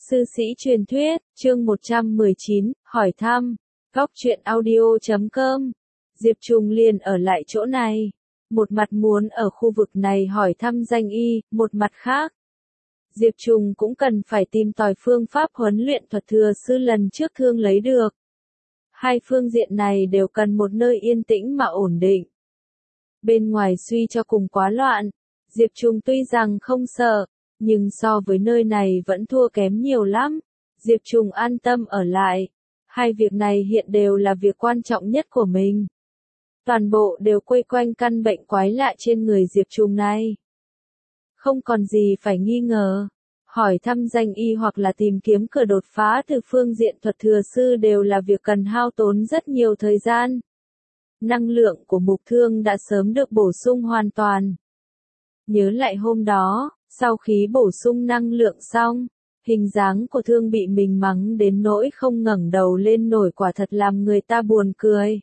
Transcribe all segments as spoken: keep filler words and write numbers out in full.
Sư sĩ truyền thuyết, chương một trăm mười chín, hỏi thăm, góc truyện audio chấm com. Diệp Trùng liền ở lại chỗ này. Một mặt muốn ở khu vực này hỏi thăm danh y, một mặt khác. Diệp Trùng cũng cần phải tìm tòi phương pháp huấn luyện thuật thừa sư lần trước thương lấy được. Hai phương diện này đều cần một nơi yên tĩnh mà ổn định. Bên ngoài suy cho cùng quá loạn, Diệp Trùng tuy rằng không sợ, nhưng so với nơi này vẫn thua kém nhiều lắm. Diệp Trùng an tâm ở lại. Hai việc này hiện đều là việc quan trọng nhất của mình. Toàn bộ đều quây quanh căn bệnh quái lạ trên người Diệp Trùng này. Không còn gì phải nghi ngờ. Hỏi thăm danh y hoặc là tìm kiếm cửa đột phá từ phương diện thuật thừa sư đều là việc cần hao tốn rất nhiều thời gian. Năng lượng của mục thương đã sớm được bổ sung hoàn toàn. Nhớ lại hôm đó, sau khi bổ sung năng lượng xong, hình dáng của thương bị mình mắng đến nỗi không ngẩng đầu lên nổi, quả thật làm người ta buồn cười.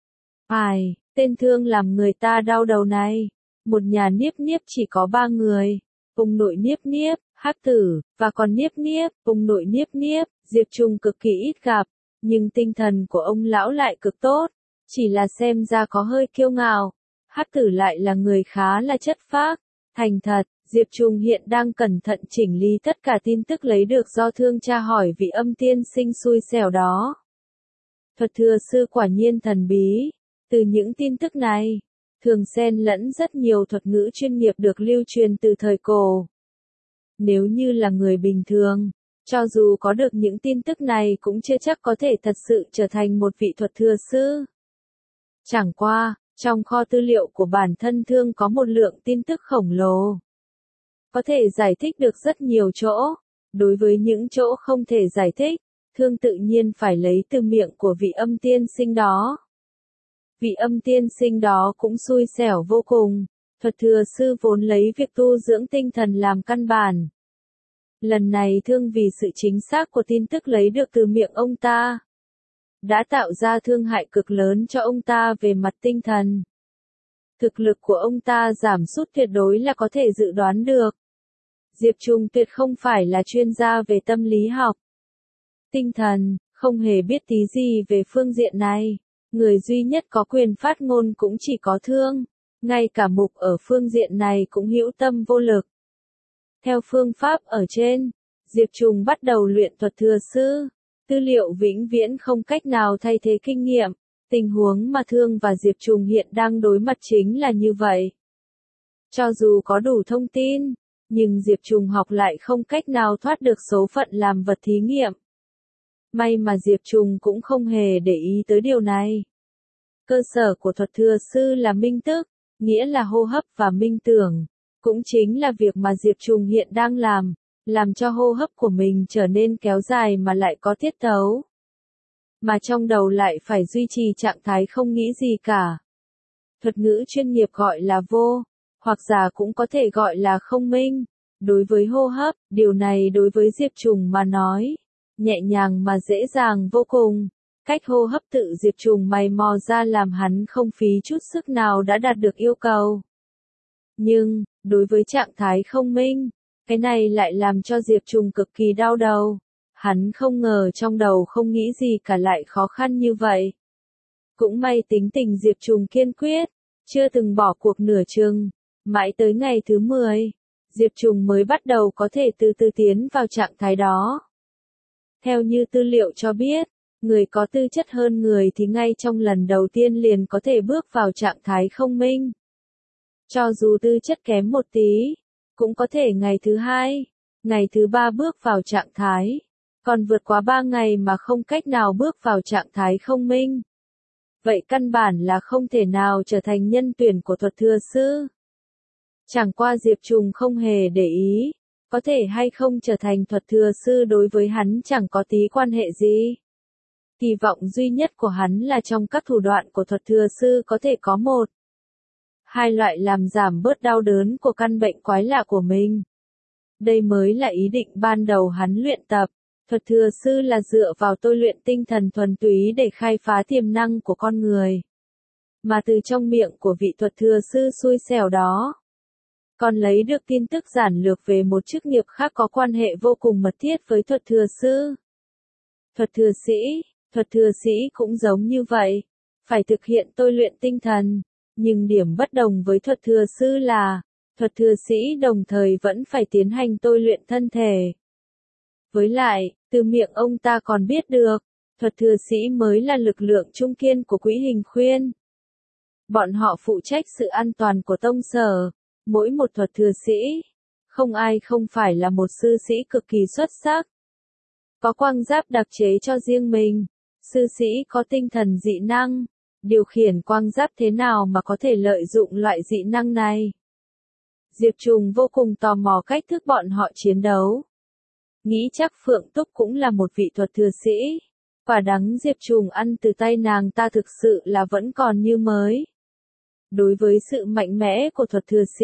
Ai, tên thương làm người ta đau đầu này. Một nhà Niếp Niếp chỉ có ba người. Ông nội Niếp Niếp, Hắc Tử, và còn Niếp Niếp. Ông nội Niếp Niếp, Diệp Trùng cực kỳ ít gặp, nhưng tinh thần của ông lão lại cực tốt. Chỉ là xem ra có hơi kiêu ngạo. Hắc Tử lại là người khá là chất phác, thành thật. Diệp Trùng hiện đang cẩn thận chỉnh lý tất cả tin tức lấy được do thương tra hỏi vị âm tiên sinh xui xẻo đó. Thuật thừa sư quả nhiên thần bí. Từ những tin tức này, thường xen lẫn rất nhiều thuật ngữ chuyên nghiệp được lưu truyền từ thời cổ. Nếu như là người bình thường, cho dù có được những tin tức này cũng chưa chắc có thể thật sự trở thành một vị thuật thừa sư. Chẳng qua, trong kho tư liệu của bản thân thương có một lượng tin tức khổng lồ. Có thể giải thích được rất nhiều chỗ. Đối với những chỗ không thể giải thích, thương tự nhiên phải lấy từ miệng của vị âm tiên sinh đó. Vị âm tiên sinh đó cũng xui xẻo vô cùng. Thuật thừa sư vốn lấy việc tu dưỡng tinh thần làm căn bản. Lần này thương vì sự chính xác của tin tức lấy được từ miệng ông ta, đã tạo ra thương hại cực lớn cho ông ta về mặt tinh thần. Thực lực của ông ta giảm sút tuyệt đối là có thể dự đoán được. Diệp Trùng tuyệt không phải là chuyên gia về tâm lý học, tinh thần, không hề biết tí gì về phương diện này. Người duy nhất có quyền phát ngôn cũng chỉ có thương. Ngay cả mục ở phương diện này cũng hữu tâm vô lực. Theo phương pháp ở trên, Diệp Trùng bắt đầu luyện thuật thừa sư. Tư liệu vĩnh viễn không cách nào thay thế kinh nghiệm. Tình huống mà thương và Diệp Trùng hiện đang đối mặt chính là như vậy. Cho dù có đủ thông tin, nhưng Diệp Trùng học lại không cách nào thoát được số phận làm vật thí nghiệm. May mà Diệp Trùng cũng không hề để ý tới điều này. Cơ sở của thuật thừa sư là minh tức, nghĩa là hô hấp và minh tưởng. Cũng chính là việc mà Diệp Trùng hiện đang làm, làm cho hô hấp của mình trở nên kéo dài mà lại có tiết tấu. Mà trong đầu lại phải duy trì trạng thái không nghĩ gì cả. Thuật ngữ chuyên nghiệp gọi là vô, hoặc giả cũng có thể gọi là không minh. Đối với hô hấp, điều này đối với Diệp Trùng mà nói, nhẹ nhàng mà dễ dàng vô cùng. Cách hô hấp tự Diệp Trùng mày mò ra làm hắn không phí chút sức nào đã đạt được yêu cầu. Nhưng, đối với trạng thái không minh, cái này lại làm cho Diệp Trùng cực kỳ đau đầu. Hắn không ngờ trong đầu không nghĩ gì cả lại khó khăn như vậy. Cũng may tính tình Diệp Trùng kiên quyết, chưa từng bỏ cuộc nửa chừng. Mãi tới ngày thứ mười, Diệp Trùng mới bắt đầu có thể từ từ tiến vào trạng thái đó. Theo như tư liệu cho biết, người có tư chất hơn người thì ngay trong lần đầu tiên liền có thể bước vào trạng thái không minh. Cho dù tư chất kém một tí, cũng có thể ngày thứ hai, ngày thứ ba bước vào trạng thái. Còn vượt quá ba ngày mà không cách nào bước vào trạng thái không minh. Vậy căn bản là không thể nào trở thành nhân tuyển của thuật thừa sư. Chẳng qua Diệp Trùng không hề để ý, có thể hay không trở thành thuật thừa sư đối với hắn chẳng có tí quan hệ gì. Kỳ vọng duy nhất của hắn là trong các thủ đoạn của thuật thừa sư có thể có một, hai loại làm giảm bớt đau đớn của căn bệnh quái lạ của mình. Đây mới là ý định ban đầu hắn luyện tập. Thuật thừa sư là dựa vào tôi luyện tinh thần thuần túy để khai phá tiềm năng của con người. Mà từ trong miệng của vị thuật thừa sư xui xẻo đó, còn lấy được tin tức giản lược về một chức nghiệp khác có quan hệ vô cùng mật thiết với thuật thừa sư. Thuật thừa sĩ, thuật thừa sĩ cũng giống như vậy, phải thực hiện tôi luyện tinh thần, nhưng điểm bất đồng với thuật thừa sư là, thuật thừa sĩ đồng thời vẫn phải tiến hành tôi luyện thân thể. Với lại, từ miệng ông ta còn biết được, thuật thừa sĩ mới là lực lượng trung kiên của Quỹ Hình Khuyên. Bọn họ phụ trách sự an toàn của tông sở, mỗi một thuật thừa sĩ, không ai không phải là một sư sĩ cực kỳ xuất sắc. Có quang giáp đặc chế cho riêng mình, sư sĩ có tinh thần dị năng, điều khiển quang giáp thế nào mà có thể lợi dụng loại dị năng này. Diệp Trùng vô cùng tò mò cách thức bọn họ chiến đấu. Nghĩ chắc Phượng Túc cũng là một vị thuật thừa sĩ. Quả đắng Diệp Trùng ăn từ tay nàng ta thực sự là vẫn còn như mới. Đối với sự mạnh mẽ của thuật thừa sĩ,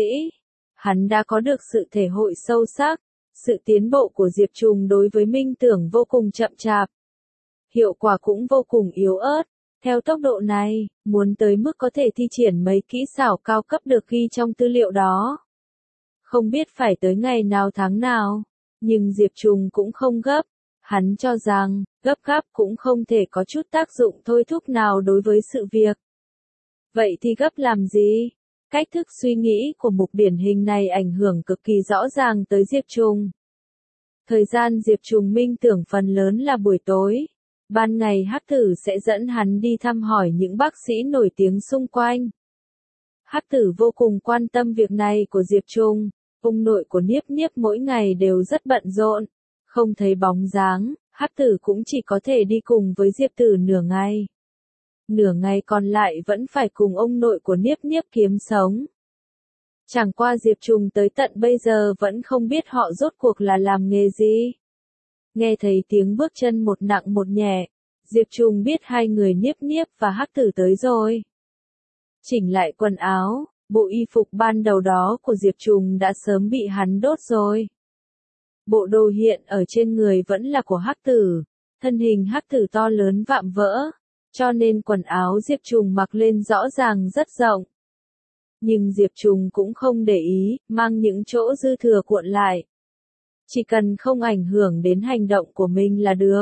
hắn đã có được sự thể hội sâu sắc. Sự tiến bộ của Diệp Trùng đối với minh tưởng vô cùng chậm chạp. Hiệu quả cũng vô cùng yếu ớt. Theo tốc độ này, muốn tới mức có thể thi triển mấy kỹ xảo cao cấp được ghi trong tư liệu đó. Không biết phải tới ngày nào tháng nào, nhưng Diệp Trùng cũng không gấp. Hắn cho rằng, gấp gáp cũng không thể có chút tác dụng thôi thúc nào đối với sự việc. Vậy thì gấp làm gì? Cách thức suy nghĩ của mục điển hình này ảnh hưởng cực kỳ rõ ràng tới Diệp Trùng. Thời gian Diệp Trùng minh tưởng phần lớn là buổi tối. Ban ngày Hắc Tử sẽ dẫn hắn đi thăm hỏi những bác sĩ nổi tiếng xung quanh. Hắc Tử vô cùng quan tâm việc này của Diệp Trùng. Ông nội của Niếp Niếp mỗi ngày đều rất bận rộn. Không thấy bóng dáng, Hắc Tử cũng chỉ có thể đi cùng với Diệp Tử nửa ngày. Nửa ngày còn lại vẫn phải cùng ông nội của Niếp Niếp kiếm sống. Chẳng qua Diệp Trùng tới tận bây giờ vẫn không biết họ rốt cuộc là làm nghề gì. Nghe thấy tiếng bước chân một nặng một nhẹ, Diệp Trùng biết hai người Niếp Niếp và Hắc Tử tới rồi. Chỉnh lại quần áo, bộ y phục ban đầu đó của Diệp Trùng đã sớm bị hắn đốt rồi. Bộ đồ hiện ở trên người vẫn là của Hắc Tử, thân hình Hắc Tử to lớn vạm vỡ, cho nên quần áo Diệp Trùng mặc lên rõ ràng rất rộng. Nhưng Diệp Trùng cũng không để ý, mang những chỗ dư thừa cuộn lại. Chỉ cần không ảnh hưởng đến hành động của mình là được.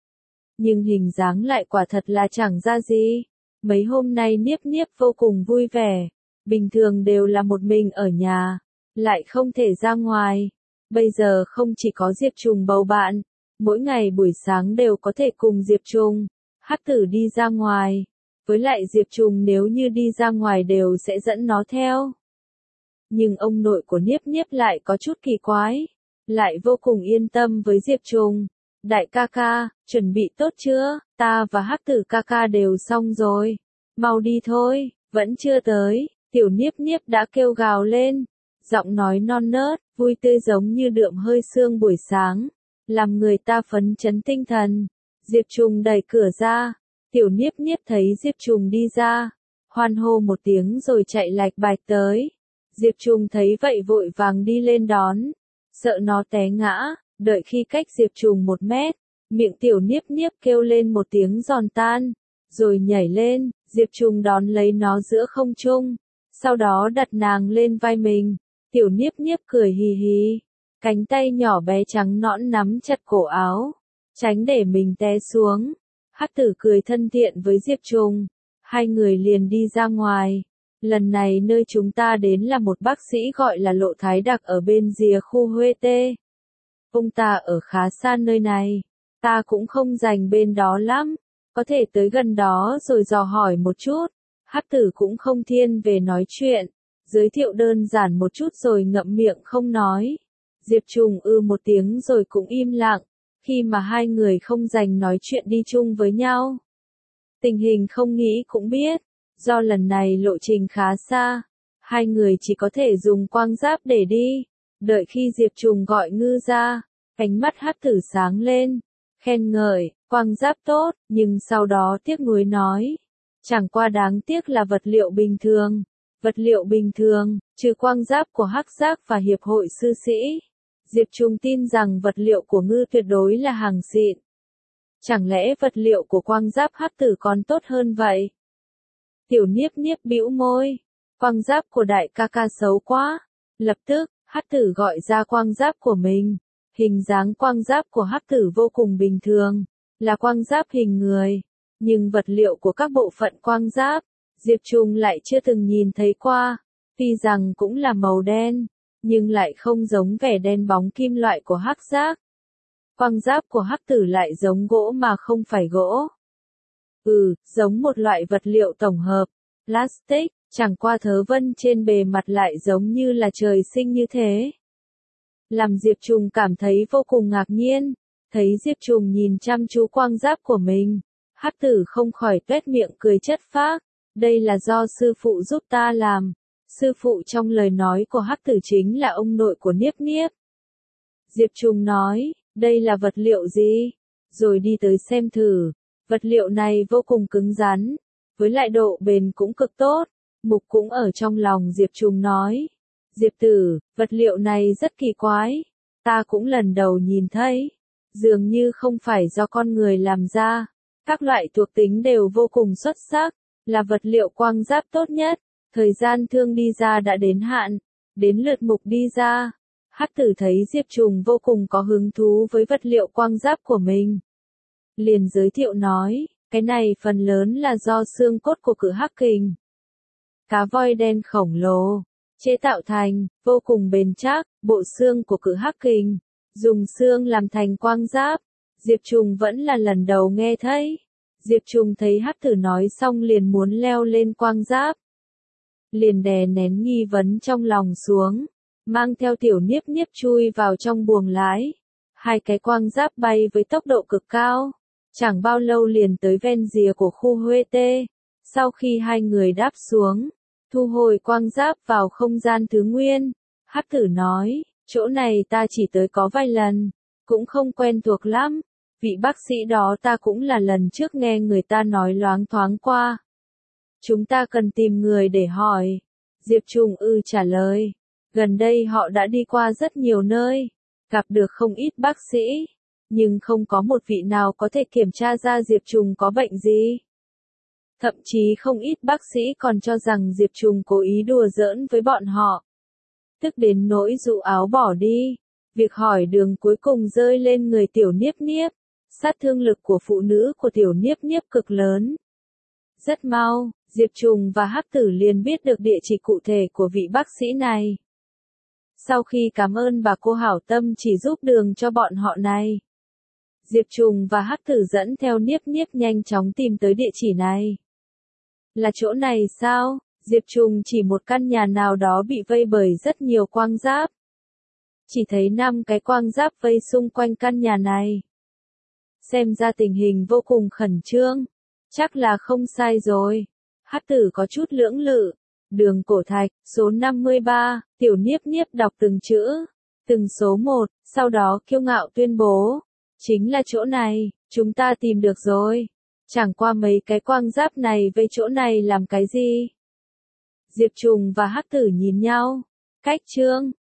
Nhưng hình dáng lại quả thật là chẳng ra gì. Mấy hôm nay Niếp Niếp vô cùng vui vẻ. Bình thường đều là một mình ở nhà, lại không thể ra ngoài. Bây giờ không chỉ có Diệp Trùng bầu bạn, mỗi ngày buổi sáng đều có thể cùng Diệp Trùng, Hắc Tử đi ra ngoài. Với lại Diệp Trùng nếu như đi ra ngoài đều sẽ dẫn nó theo. Nhưng ông nội của Niếp Niếp lại có chút kỳ quái, lại vô cùng yên tâm với Diệp Trùng. Đại ca ca, chuẩn bị tốt chưa? Ta và Hắc Tử ca ca đều xong rồi. Mau đi thôi, vẫn chưa tới. Tiểu Niếp Niếp đã kêu gào lên. Giọng nói non nớt, vui tươi giống như đượm hơi sương buổi sáng. Làm người ta phấn chấn tinh thần. Diệp Trùng đẩy cửa ra. Tiểu Niếp Niếp thấy Diệp Trùng đi ra. Hoan hô một tiếng rồi chạy lạch bạch tới. Diệp Trùng thấy vậy vội vàng đi lên đón. Sợ nó té ngã. Đợi khi cách Diệp Trùng một mét. Miệng Tiểu Niếp Niếp kêu lên một tiếng giòn tan. Rồi nhảy lên. Diệp Trùng đón lấy nó giữa không trung. Sau đó đặt nàng lên vai mình. Tiểu Niếp Niếp cười hì hì. Cánh tay nhỏ bé trắng nõn nắm chặt cổ áo. Tránh để mình té xuống. Hắc Tử cười thân thiện với Diệp Trùng. Hai người liền đi ra ngoài. Lần này nơi chúng ta đến là một bác sĩ gọi là Lộ Thái Đặc ở bên rìa khu Huê Tê. Ông ta ở khá xa nơi này. Ta cũng không rành bên đó lắm. Có thể tới gần đó rồi dò hỏi một chút. Hắc Tử cũng không thiên về nói chuyện. Giới thiệu đơn giản một chút rồi ngậm miệng không nói. Diệp Trùng ư một tiếng rồi cũng im lặng. Khi mà hai người không dành nói chuyện đi chung với nhau. Tình hình không nghĩ cũng biết. Do lần này lộ trình khá xa. Hai người chỉ có thể dùng quang giáp để đi. Đợi khi Diệp Trùng gọi Ngư ra. Ánh mắt Hắc Tử sáng lên. Khen ngợi, quang giáp tốt, nhưng sau đó tiếc nuối nói. Chẳng qua đáng tiếc là vật liệu bình thường. Vật liệu bình thường, trừ quang giáp của Hắc Giác và Hiệp hội Sư Sĩ. Diệp Trùng tin rằng vật liệu của Ngư tuyệt đối là hàng xịn. Chẳng lẽ vật liệu của quang giáp Hắc Tử còn tốt hơn vậy? Tiểu Niếp Niếp bĩu môi. Quang giáp của đại ca ca xấu quá. Lập tức, hắc tử gọi ra quang giáp của mình. Hình dáng quang giáp của hắc tử vô cùng bình thường, là quang giáp hình người. Nhưng vật liệu của các bộ phận quang giáp, Diệp Trùng lại chưa từng nhìn thấy qua. Tuy rằng cũng là màu đen, nhưng lại không giống vẻ đen bóng kim loại của hắc giáp. Quang giáp của hắc tử lại giống gỗ mà không phải gỗ. Ừ, giống một loại vật liệu tổng hợp, plastic, chẳng qua thớ vân trên bề mặt lại giống như là trời sinh như thế. Làm Diệp Trùng cảm thấy vô cùng ngạc nhiên, thấy Diệp Trùng nhìn chăm chú quang giáp của mình, hắc tử không khỏi tuét miệng cười chất phác, đây là do sư phụ giúp ta làm. Sư phụ trong lời nói của hắc tử chính là ông nội của Niếp Niếp. Diệp Trùng nói, đây là vật liệu gì? Rồi đi tới xem thử, vật liệu này vô cùng cứng rắn, với lại độ bền cũng cực tốt. Mục cũng ở trong lòng Diệp Trùng nói, Diệp tử, vật liệu này rất kỳ quái, ta cũng lần đầu nhìn thấy, dường như không phải do con người làm ra, các loại thuộc tính đều vô cùng xuất sắc, là vật liệu quang giáp tốt nhất. Thời gian thương đi ra đã đến hạn, đến lượt mục đi ra. Hắc tử thấy Diệp Trùng vô cùng có hứng thú với vật liệu quang giáp của mình. Liền giới thiệu nói, cái này phần lớn là do xương cốt của cự hắc kình. Cá voi đen khổng lồ, chế tạo thành, vô cùng bền chắc, bộ xương của cự hắc kình, dùng xương làm thành quang giáp. Diệp Trùng vẫn là lần đầu nghe thấy. Diệp Trùng thấy hắc tử nói xong liền muốn leo lên quang giáp. Liền đè nén nghi vấn trong lòng xuống, mang theo tiểu Niếp Niếp chui vào trong buồng lái. Hai cái quang giáp bay với tốc độ cực cao, chẳng bao lâu liền tới ven rìa của khu Huê Tê. Sau khi hai người đáp xuống, thu hồi quang giáp vào không gian thứ nguyên, hắc tử nói, chỗ này ta chỉ tới có vài lần, cũng không quen thuộc lắm, vị bác sĩ đó ta cũng là lần trước nghe người ta nói loáng thoáng qua. Chúng ta cần tìm người để hỏi. Diệp Trùng ư trả lời. Gần đây họ đã đi qua rất nhiều nơi, gặp được không ít bác sĩ, nhưng không có một vị nào có thể kiểm tra ra Diệp Trùng có bệnh gì. Thậm chí không ít bác sĩ còn cho rằng Diệp Trùng cố ý đùa giỡn với bọn họ. Tức đến nỗi dụ áo bỏ đi. Việc hỏi đường cuối cùng rơi lên người tiểu Niếp Niếp. Sát thương lực của phụ nữ của tiểu Niếp Niếp cực lớn. Rất mau, Diệp Trùng và hắc tử liền biết được địa chỉ cụ thể của vị bác sĩ này. Sau khi cảm ơn bà cô hảo tâm chỉ giúp đường cho bọn họ này, Diệp Trùng và hắc tử dẫn theo Niếp Niếp nhanh chóng tìm tới địa chỉ này. Là chỗ này sao? Diệp Trùng chỉ một căn nhà nào đó bị vây bởi rất nhiều quang giáp. Chỉ thấy năm cái quang giáp vây xung quanh căn nhà này. Xem ra tình hình vô cùng khẩn trương. Chắc là không sai rồi. Hắc tử có chút lưỡng lự. Đường Cổ Thạch, số năm mươi ba, tiểu Niếp Niếp đọc từng chữ, từng số một, sau đó kiêu ngạo tuyên bố. Chính là chỗ này, chúng ta tìm được rồi. Chẳng qua mấy cái quang giáp này với chỗ này làm cái gì? Diệp Trùng và hắc tử nhìn nhau. Cách chương.